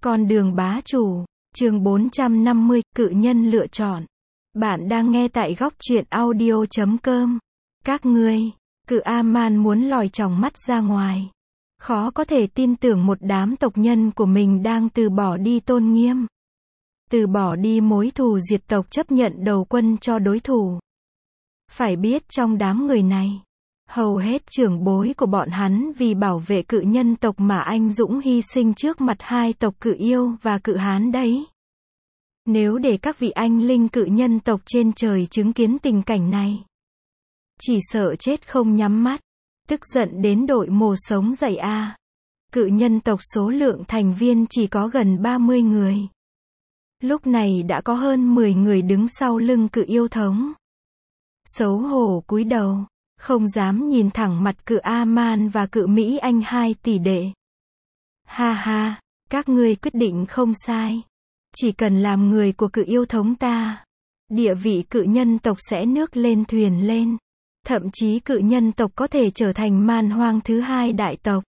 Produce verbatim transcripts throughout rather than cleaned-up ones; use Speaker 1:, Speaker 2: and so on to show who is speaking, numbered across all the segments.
Speaker 1: Con đường bá chủ, chương bốn trăm năm mươi, cự nhân lựa chọn. Bạn đang nghe tại góc truyện audio chấm com. Các ngươi, cự A-man muốn lòi tròng mắt ra ngoài. Khó có thể tin tưởng một đám tộc nhân của mình đang từ bỏ đi tôn nghiêm. Từ bỏ đi mối thù diệt tộc, chấp nhận đầu quân cho đối thủ. Phải biết trong đám người này, hầu hết trưởng bối của bọn hắn vì bảo vệ cự nhân tộc mà anh dũng hy sinh trước mặt hai tộc cự yêu và cự hán đấy. Nếu để các vị anh linh cự nhân tộc trên trời chứng kiến tình cảnh này, chỉ sợ chết không nhắm mắt, tức giận đến đội mồ sống dậy a. Cự nhân tộc số lượng thành viên chỉ có gần ba mươi người. Lúc này đã có hơn mười người đứng sau lưng cự yêu thống. Xấu hổ cúi đầu, không dám nhìn thẳng mặt cự A-man và cự Mỹ Anh hai tỷ đệ. Ha ha, các ngươi quyết định không sai. Chỉ cần làm người của cự yêu thống ta, địa vị cự nhân tộc sẽ nước lên thuyền lên. Thậm chí cự nhân tộc có thể trở thành man hoang thứ hai đại tộc.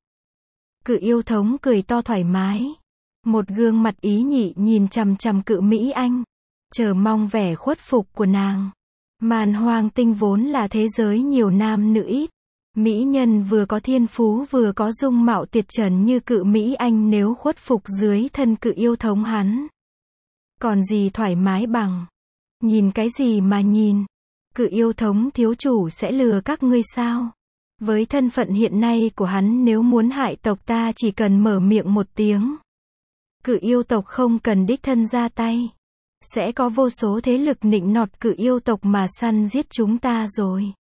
Speaker 1: Cự yêu thống cười to thoải mái. Một gương mặt ý nhị nhìn chằm chằm cự Mỹ Anh, chờ mong vẻ khuất phục của nàng. Man hoang tinh vốn là thế giới nhiều nam nữ ít. Mỹ nhân vừa có thiên phú vừa có dung mạo tuyệt trần như cự Mỹ Anh nếu khuất phục dưới thân cự yêu thống hắn. Còn gì thoải mái bằng. Nhìn cái gì mà nhìn. Cự yêu thống thiếu chủ sẽ lừa các ngươi sao? Với thân phận hiện nay của hắn, nếu muốn hại tộc ta chỉ cần mở miệng một tiếng. Cự yêu tộc không cần đích thân ra tay. Sẽ có vô số thế lực nịnh nọt cự yêu tộc mà săn giết chúng ta rồi.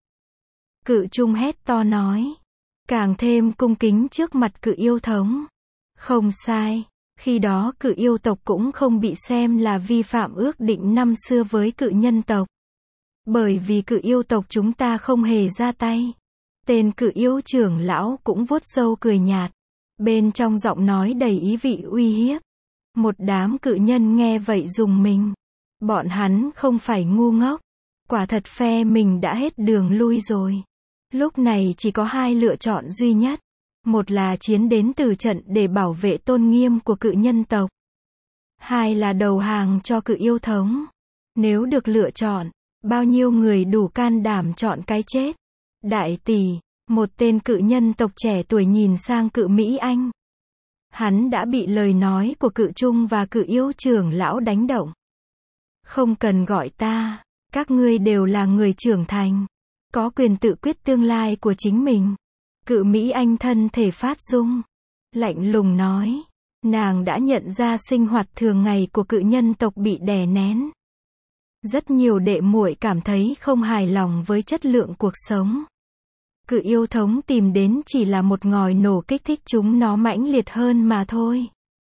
Speaker 1: Cự trung hét to nói. Càng thêm cung kính trước mặt cự yêu thống. Không sai. Khi đó cự yêu tộc cũng không bị xem là vi phạm ước định năm xưa với cự nhân tộc. Bởi vì cự yêu tộc chúng ta không hề ra tay. Tên cự yêu trưởng lão cũng vuốt râu cười nhạt. Bên trong giọng nói đầy ý vị uy hiếp. Một đám cự nhân nghe vậy rùng mình. Bọn hắn không phải ngu ngốc. Quả thật phe mình đã hết đường lui rồi. Lúc này chỉ có hai lựa chọn duy nhất. Một là chiến đến từ trận để bảo vệ tôn nghiêm của cự nhân tộc. Hai là đầu hàng cho cự yêu thống. Nếu được lựa chọn, bao nhiêu người đủ can đảm chọn cái chết? Đại tỷ, một tên cự nhân tộc trẻ tuổi nhìn sang cự Mỹ Anh. Hắn đã bị lời nói của cự trung và cự yêu trưởng lão đánh động. Không cần gọi ta, các ngươi đều là người trưởng thành, có quyền tự quyết tương lai của chính mình. Cự Mỹ Anh thân thể phát rung, lạnh lùng nói. Nàng đã nhận ra sinh hoạt thường ngày của cự nhân tộc bị đè nén. Rất nhiều đệ muội cảm thấy không hài lòng với chất lượng cuộc sống. Cự yêu thống tìm đến chỉ là một ngòi nổ kích thích chúng nó mãnh liệt hơn mà thôi.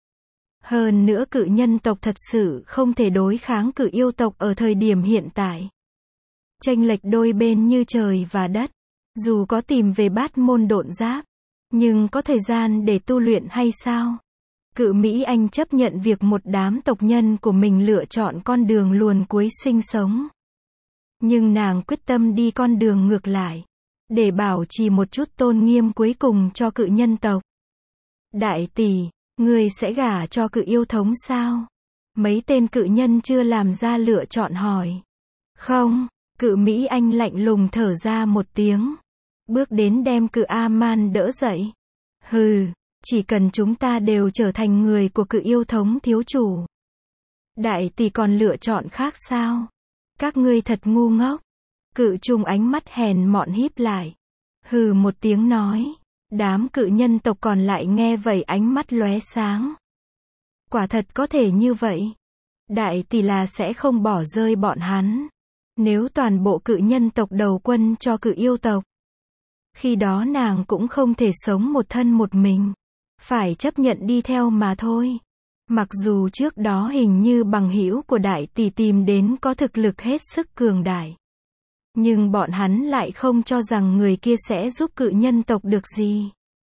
Speaker 1: Hơn nữa cự nhân tộc thật sự không thể đối kháng cự yêu tộc ở thời điểm hiện tại. Chênh lệch đôi bên như trời và đất. Dù có tìm về bát môn độn giáp, nhưng có thời gian để tu luyện hay sao? Cự Mỹ Anh chấp nhận việc một đám tộc nhân của mình lựa chọn con đường luồn cuối sinh sống. Nhưng nàng quyết tâm đi con đường ngược lại. Để bảo trì một chút tôn nghiêm cuối cùng cho cự nhân tộc. Đại tỷ, ngươi sẽ gả cho cự yêu thống sao? Mấy tên cự nhân chưa làm ra lựa chọn hỏi. Không, cự Mỹ Anh lạnh lùng thở ra một tiếng. Bước đến đem cự A-man đỡ dậy. Hừ, chỉ cần chúng ta đều trở thành người của cự yêu thống thiếu chủ. Đại tỷ còn lựa chọn khác sao? Các ngươi thật ngu ngốc. Cự trung ánh mắt hèn mọn híp lại. Hừ một tiếng nói. Đám cự nhân tộc còn lại nghe vậy ánh mắt lóe sáng. Quả thật có thể như vậy. Đại tỷ là sẽ không bỏ rơi bọn hắn. Nếu toàn bộ cự nhân tộc đầu quân cho cự yêu tộc, khi đó nàng cũng không thể sống một thân một mình. Phải chấp nhận đi theo mà thôi. Mặc dù trước đó hình như bằng hữu của đại tỷ tìm đến có thực lực hết sức cường đại. Nhưng bọn hắn lại không cho rằng người kia sẽ giúp cự nhân tộc được gì.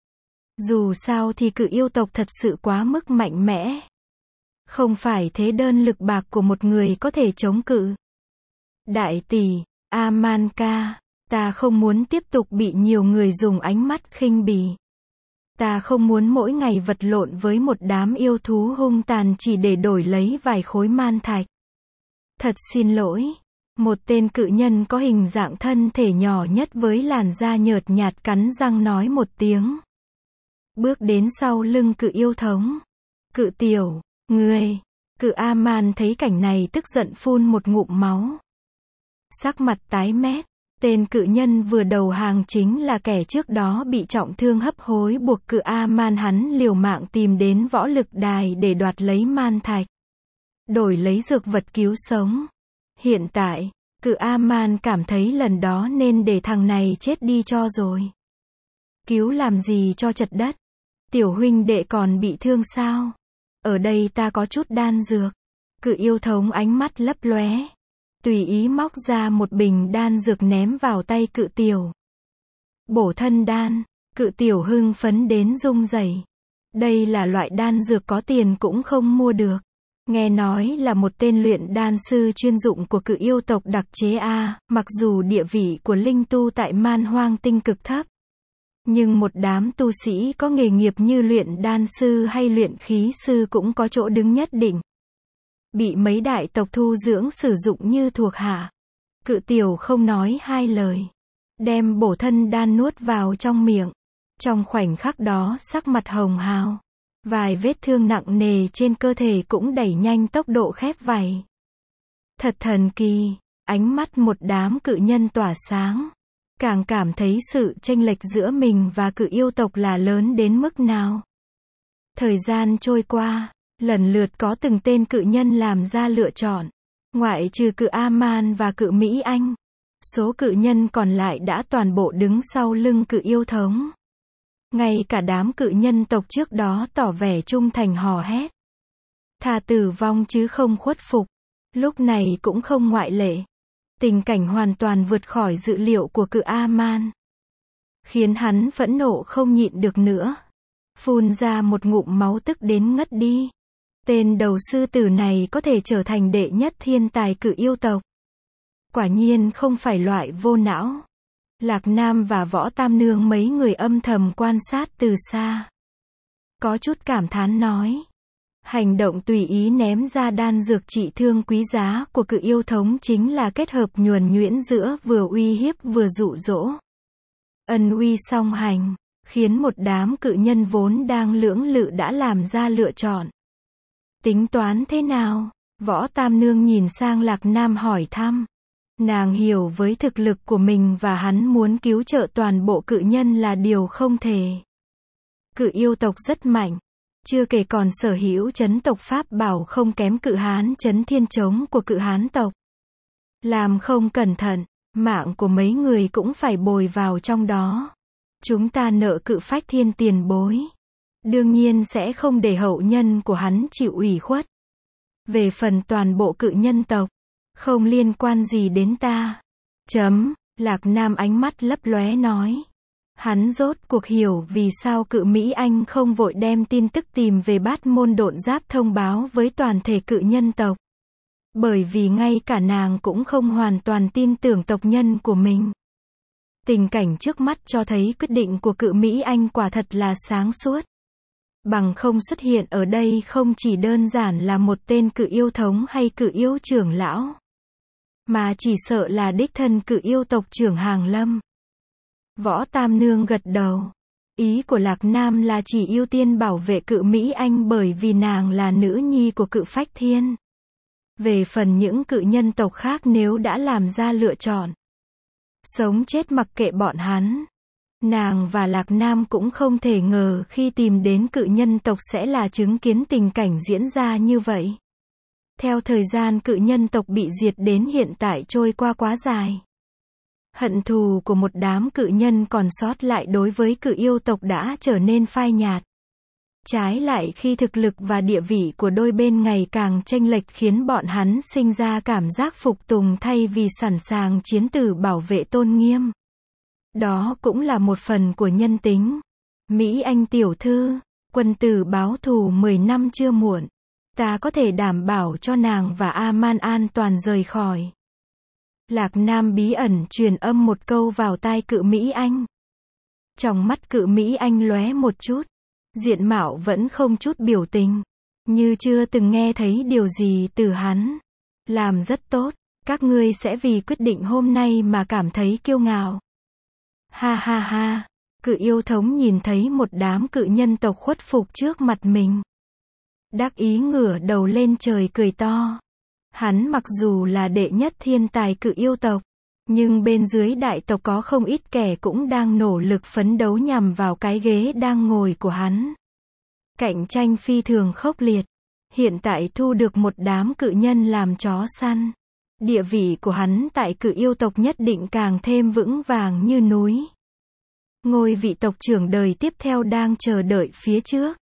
Speaker 1: Dù sao thì cự yêu tộc thật sự quá mức mạnh mẽ. Không phải thế đơn lực bạc của một người có thể chống cự. Đại tỷ, A-man ca, ta không muốn tiếp tục bị nhiều người dùng ánh mắt khinh bỉ. Ta không muốn mỗi ngày vật lộn với một đám yêu thú hung tàn chỉ để đổi lấy vài khối man thạch. Thật xin lỗi. Một tên cự nhân có hình dạng thân thể nhỏ nhất với làn da nhợt nhạt cắn răng nói một tiếng. Bước đến sau lưng cự yêu thống. Cự tiểu, ngươi. Cự A-man thấy cảnh này tức giận phun một ngụm máu. Sắc mặt tái mét. Tên cự nhân vừa đầu hàng chính là kẻ trước đó bị trọng thương hấp hối buộc cự A-man hắn liều mạng tìm đến võ lực đài để đoạt lấy man thạch. Đổi lấy dược vật cứu sống. Hiện tại, cự A-man cảm thấy lần đó nên để thằng này chết đi cho rồi. Cứu làm gì cho chật đất. Tiểu huynh đệ còn bị thương sao? Ở đây ta có chút đan dược. Cự yêu thống ánh mắt lấp lóe. Tùy ý móc ra một bình đan dược ném vào tay cự tiểu. Bổ thân đan. Cự tiểu hưng phấn đến rung rẩy. Đây là loại đan dược có tiền cũng không mua được. Nghe nói là một tên luyện đan sư chuyên dụng của cự yêu tộc đặc chế A, mặc dù địa vị của linh tu tại man hoang tinh cực thấp. Nhưng một đám tu sĩ có nghề nghiệp như luyện đan sư hay luyện khí sư cũng có chỗ đứng nhất định. Bị mấy đại tộc thu dưỡng sử dụng như thuộc hạ. Cự tiểu không nói hai lời. Đem bổ thân đan nuốt vào trong miệng. Trong khoảnh khắc đó sắc mặt hồng hào. Vài vết thương nặng nề trên cơ thể cũng đẩy nhanh tốc độ khép vảy. Thật thần kỳ, ánh mắt một đám cự nhân tỏa sáng. Càng cảm thấy sự chênh lệch giữa mình và cự yêu tộc là lớn đến mức nào. Thời gian trôi qua, lần lượt có từng tên cự nhân làm ra lựa chọn. Ngoại trừ cự A-man và cự Mỹ Anh. Số cự nhân còn lại đã toàn bộ đứng sau lưng cự yêu thống. Ngay cả đám cự nhân tộc trước đó tỏ vẻ trung thành hò hét. Thà tử vong chứ không khuất phục. Lúc này cũng không ngoại lệ. Tình cảnh hoàn toàn vượt khỏi dự liệu của cự A-man. Khiến hắn phẫn nộ không nhịn được nữa. Phun ra một ngụm máu tức đến ngất đi. Tên đầu sư tử này có thể trở thành đệ nhất thiên tài cự yêu tộc. Quả nhiên không phải loại vô não. Lạc Nam và Võ Tam Nương mấy người âm thầm quan sát từ xa. Có chút cảm thán nói. Hành động tùy ý ném ra đan dược trị thương quý giá của cự yêu thống chính là kết hợp nhuần nhuyễn giữa vừa uy hiếp vừa dụ dỗ. Ân uy song hành, khiến một đám cự nhân vốn đang lưỡng lự đã làm ra lựa chọn. Tính toán thế nào? Võ Tam Nương nhìn sang Lạc Nam hỏi thăm. Nàng hiểu với thực lực của mình và hắn muốn cứu trợ toàn bộ cự nhân là điều không thể. Cự yêu tộc rất mạnh. Chưa kể còn sở hữu chấn tộc pháp bảo không kém cự hán chấn thiên trống của cự hán tộc. Làm không cẩn thận, mạng của mấy người cũng phải bồi vào trong đó. Chúng ta nợ cự phách thiên tiền bối. Đương nhiên sẽ không để hậu nhân của hắn chịu ủy khuất. Về phần toàn bộ cự nhân tộc, không liên quan gì đến ta. Chấm, Lạc Nam ánh mắt lấp lóe nói. Hắn rốt cuộc hiểu vì sao cự Mỹ Anh không vội đem tin tức tìm về Bát Môn Độn Giáp thông báo với toàn thể cự nhân tộc. Bởi vì ngay cả nàng cũng không hoàn toàn tin tưởng tộc nhân của mình. Tình cảnh trước mắt cho thấy quyết định của cự Mỹ Anh quả thật là sáng suốt. Bằng không xuất hiện ở đây không chỉ đơn giản là một tên cự yêu thống hay cự yêu trưởng lão. Mà chỉ sợ là đích thân cự yêu tộc trưởng Hàng Lâm. Võ Tam Nương gật đầu. Ý của Lạc Nam là chỉ ưu tiên bảo vệ cự Mỹ Anh bởi vì nàng là nữ nhi của cự Phách Thiên. Về phần những cự nhân tộc khác nếu đã làm ra lựa chọn. Sống chết mặc kệ bọn hắn. Nàng và Lạc Nam cũng không thể ngờ khi tìm đến cự nhân tộc sẽ là chứng kiến tình cảnh diễn ra như vậy. Theo thời gian cự nhân tộc bị diệt đến hiện tại trôi qua quá dài. Hận thù của một đám cự nhân còn sót lại đối với cự yêu tộc đã trở nên phai nhạt. Trái lại khi thực lực và địa vị của đôi bên ngày càng chênh lệch khiến bọn hắn sinh ra cảm giác phục tùng thay vì sẵn sàng chiến tử bảo vệ tôn nghiêm. Đó cũng là một phần của nhân tính. Mỹ Anh tiểu thư, quân tử báo thù mười năm chưa muộn. Ta có thể đảm bảo cho nàng và A-man an toàn rời khỏi. Lạc Nam bí ẩn truyền âm một câu vào tai cự Mỹ Anh. Trong mắt Cự Mỹ Anh lóe một chút. Diện mạo vẫn không chút biểu tình. Như chưa từng nghe thấy điều gì từ hắn. Làm rất tốt. Các ngươi sẽ vì quyết định hôm nay mà cảm thấy kiêu ngạo. Ha ha ha. Cự yêu thống nhìn thấy một đám cự nhân tộc khuất phục trước mặt mình. Đắc ý ngửa đầu lên trời cười to. Hắn mặc dù là đệ nhất thiên tài cự yêu tộc, nhưng bên dưới đại tộc có không ít kẻ cũng đang nỗ lực phấn đấu nhằm vào cái ghế đang ngồi của hắn. Cạnh tranh phi thường khốc liệt. Hiện tại thu được một đám cự nhân làm chó săn. Địa vị của hắn tại cự yêu tộc nhất định càng thêm vững vàng như núi. Ngôi vị tộc trưởng đời tiếp theo đang chờ đợi phía trước.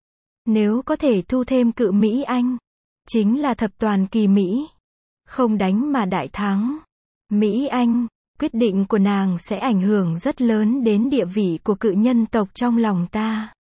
Speaker 1: Nếu có thể thu thêm Cự Mỹ Anh, chính là thập toàn kỳ Mỹ. Không đánh mà đại thắng. Mỹ Anh, quyết định của nàng sẽ ảnh hưởng rất lớn đến địa vị của cự nhân tộc trong lòng ta.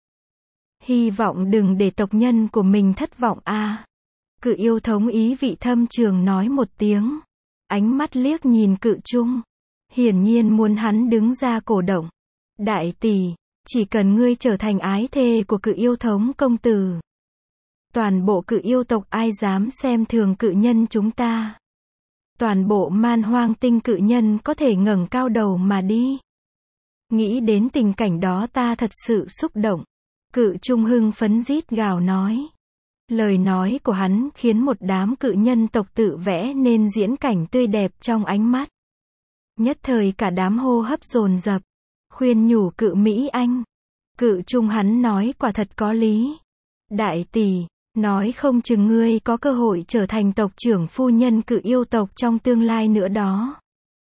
Speaker 1: Hy vọng đừng để tộc nhân của mình thất vọng a. À. Cự yêu thống ý vị thâm trường nói một tiếng. Ánh mắt liếc nhìn Cự Trung. Hiển nhiên muốn hắn đứng ra cổ động. Đại tỷ, chỉ cần ngươi trở thành ái thê của cự yêu thống công tử. Toàn bộ cự yêu tộc ai dám xem thường cự nhân chúng ta. Toàn bộ man hoang tinh cự nhân có thể ngẩng cao đầu mà đi. Nghĩ đến tình cảnh đó ta thật sự xúc động. Cự Trung hưng phấn rít gào nói. Lời nói của hắn khiến một đám cự nhân tộc tự vẽ nên diễn cảnh tươi đẹp trong ánh mắt. Nhất thời cả đám hô hấp dồn dập. Khuyên nhủ Cự Mỹ Anh. Cự Trung hắn nói quả thật có lý. Đại tỷ, nói không chừng ngươi có cơ hội trở thành tộc trưởng phu nhân cự yêu tộc trong tương lai nữa đó.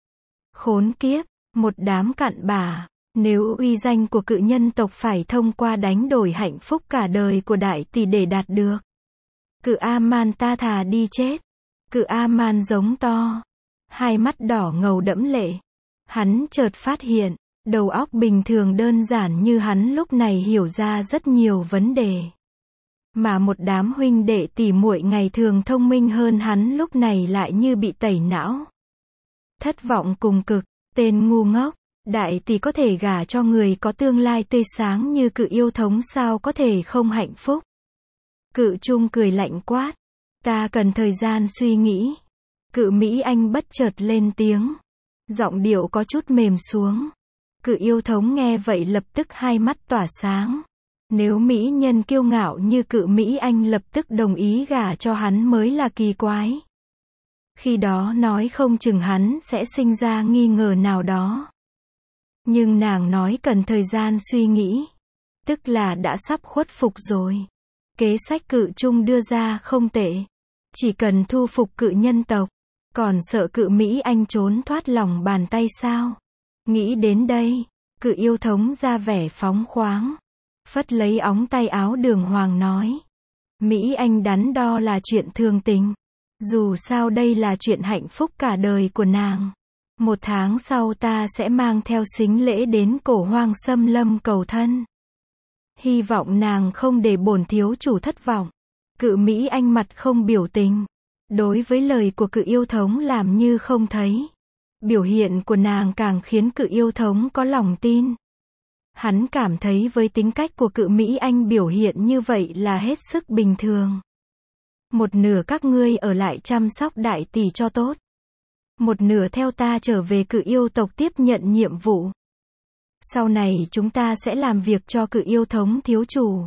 Speaker 1: Khốn kiếp, một đám cặn bã. Nếu uy danh của cự nhân tộc phải thông qua đánh đổi hạnh phúc cả đời của đại tỷ để đạt được. Cự A-man ta thà đi chết. Cự A-man giống to. Hai mắt đỏ ngầu đẫm lệ. Hắn chợt phát hiện. Đầu óc bình thường đơn giản như hắn lúc này hiểu ra rất nhiều vấn đề. Mà một đám huynh đệ tỷ muội ngày thường thông minh hơn hắn lúc này lại như bị tẩy não. Thất vọng cùng cực, tên ngu ngốc, đại tỷ có thể gả cho người có tương lai tươi sáng như cự yêu thống sao có thể không hạnh phúc. Cự Trung cười lạnh quát. Ta cần thời gian suy nghĩ. Cự Mỹ Anh bất chợt lên tiếng. Giọng điệu có chút mềm xuống. Cự yêu thống nghe vậy lập tức hai mắt tỏa sáng. Nếu mỹ nhân kiêu ngạo như Cự Mỹ Anh lập tức đồng ý gả cho hắn mới là kỳ quái. Khi đó nói không chừng hắn sẽ sinh ra nghi ngờ nào đó. Nhưng nàng nói cần thời gian suy nghĩ. Tức là đã sắp khuất phục rồi. Kế sách Cự Trung đưa ra không tệ. Chỉ cần thu phục cự nhân tộc. Còn sợ Cự Mỹ Anh trốn thoát lòng bàn tay sao? Nghĩ đến đây, Cự yêu thống ra vẻ phóng khoáng. Phất lấy ống tay áo đường hoàng nói. Mỹ Anh đắn đo là chuyện thường tình. Dù sao đây là chuyện hạnh phúc cả đời của nàng. Một tháng sau ta sẽ mang theo sính lễ đến cổ hoang xâm lâm cầu thân. Hy vọng nàng không để bổn thiếu chủ thất vọng. Cự Mỹ Anh mặt không biểu tình. Đối với lời của Cự yêu thống làm như không thấy. Biểu hiện của nàng càng khiến Cự yêu thống có lòng tin. Hắn cảm thấy với tính cách của Cự Mỹ Anh biểu hiện như vậy là hết sức bình thường. Một nửa các ngươi ở lại chăm sóc đại tỷ cho tốt. Một nửa theo ta trở về cự yêu tộc tiếp nhận nhiệm vụ. Sau này chúng ta sẽ làm việc cho Cự yêu thống thiếu chủ.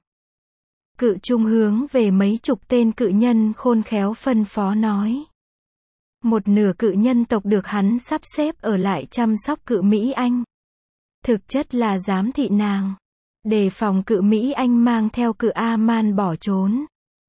Speaker 1: Cự Trung hướng về mấy chục tên cự nhân khôn khéo phân phó nói. Một nửa cự nhân tộc được hắn sắp xếp ở lại chăm sóc Cự Mỹ Anh. Thực chất là giám thị nàng. Đề phòng Cự Mỹ Anh mang theo Cự A-man bỏ trốn.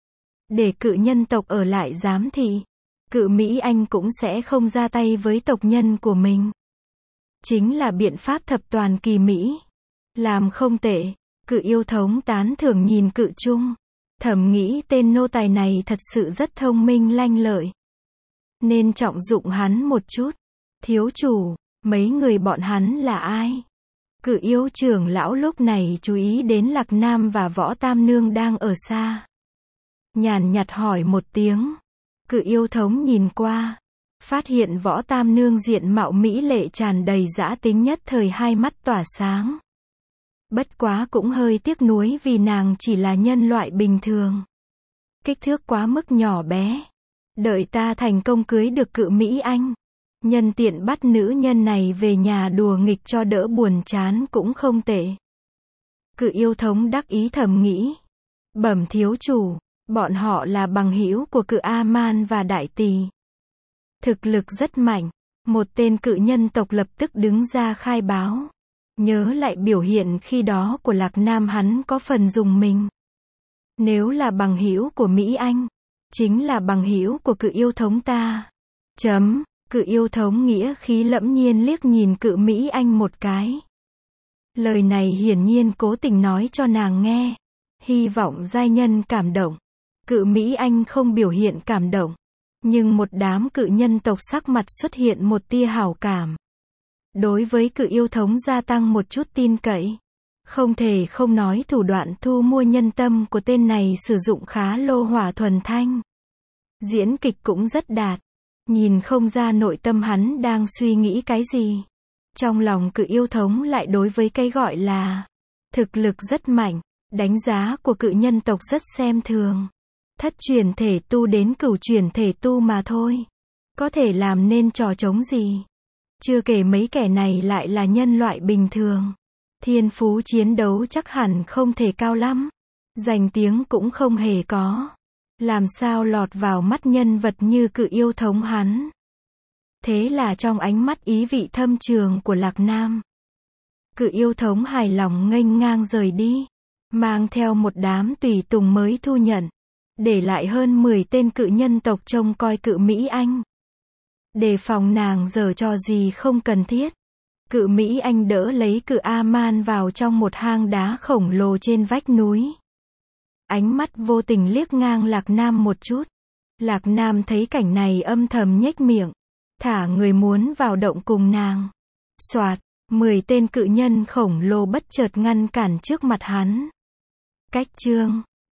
Speaker 1: Để cự nhân tộc ở lại giám thị. Cự Mỹ Anh cũng sẽ không ra tay với tộc nhân của mình. Chính là biện pháp thập toàn kỳ Mỹ. Làm không tệ. Cự yêu thống tán thưởng nhìn Cự Trung. Thầm nghĩ tên nô tài này thật sự rất thông minh lanh lợi. Nên trọng dụng hắn một chút. Thiếu chủ, mấy người bọn hắn là ai? Cự yêu trưởng lão lúc này chú ý đến Lạc Nam và Võ Tam Nương đang ở xa. Nhàn nhạt hỏi một tiếng. Cự yêu thống nhìn qua. Phát hiện Võ Tam Nương diện mạo mỹ lệ tràn đầy dã tính nhất thời hai mắt tỏa sáng. Bất quá cũng hơi tiếc nuối vì nàng chỉ là nhân loại bình thường. Kích thước quá mức nhỏ bé. Đợi ta thành công cưới được Cự Mỹ Anh, nhân tiện bắt nữ nhân này về nhà đùa nghịch cho đỡ buồn chán cũng không tệ. Cự Yêu Thống đắc ý thầm nghĩ. Bẩm thiếu chủ, bọn họ là bằng hữu của Cự A-man và Đại Tỳ. Thực lực rất mạnh. Một tên cự nhân tộc lập tức đứng ra khai báo. Nhớ lại biểu hiện khi đó của Lạc Nam, hắn có phần rùng mình. Nếu là bằng hữu của Mỹ Anh, chính là bằng hữu của Cự Yêu Thống ta. Chấm, Cự Yêu Thống nghĩa khí lẫm nhiên liếc nhìn Cự Mỹ Anh một cái. Lời này hiển nhiên cố tình nói cho nàng nghe. Hy vọng giai nhân cảm động. Cự Mỹ Anh không biểu hiện cảm động. Nhưng một đám cự nhân tộc sắc mặt xuất hiện một tia hảo cảm. Đối với Cự Yêu Thống gia tăng một chút tin cậy. Không thể không nói thủ đoạn thu mua nhân tâm của tên này sử dụng khá lô hỏa thuần thanh. Diễn kịch cũng rất đạt. Nhìn không ra nội tâm hắn đang suy nghĩ cái gì. Trong lòng Cự Yêu Thống lại đối với cái gọi là thực lực rất mạnh, đánh giá của cự nhân tộc rất xem thường. Thất truyền thể tu đến cửu truyền thể tu mà thôi. Có thể làm nên trò trống gì. Chưa kể mấy kẻ này lại là nhân loại bình thường. Thiên phú chiến đấu chắc hẳn không thể cao lắm. Danh tiếng cũng không hề có. Làm sao lọt vào mắt nhân vật như Cự Yêu Thống hắn. Thế là trong ánh mắt ý vị thâm trường của Lạc Nam, Cự Yêu Thống hài lòng nghênh ngang rời đi. Mang theo một đám tùy tùng mới thu nhận. Để lại hơn mười tên cự nhân tộc trông coi Cự Mỹ Anh. Đề phòng nàng giở trò gì không cần thiết. Cự Mỹ Anh đỡ lấy Cự A-man vào trong một hang đá khổng lồ trên vách núi. Ánh mắt vô tình liếc ngang Lạc Nam một chút. Lạc Nam thấy cảnh này âm thầm nhếch miệng. Thả người muốn vào động cùng nàng. Soạt, mười tên cự nhân khổng lồ bất chợt ngăn cản trước mặt hắn. Cách chương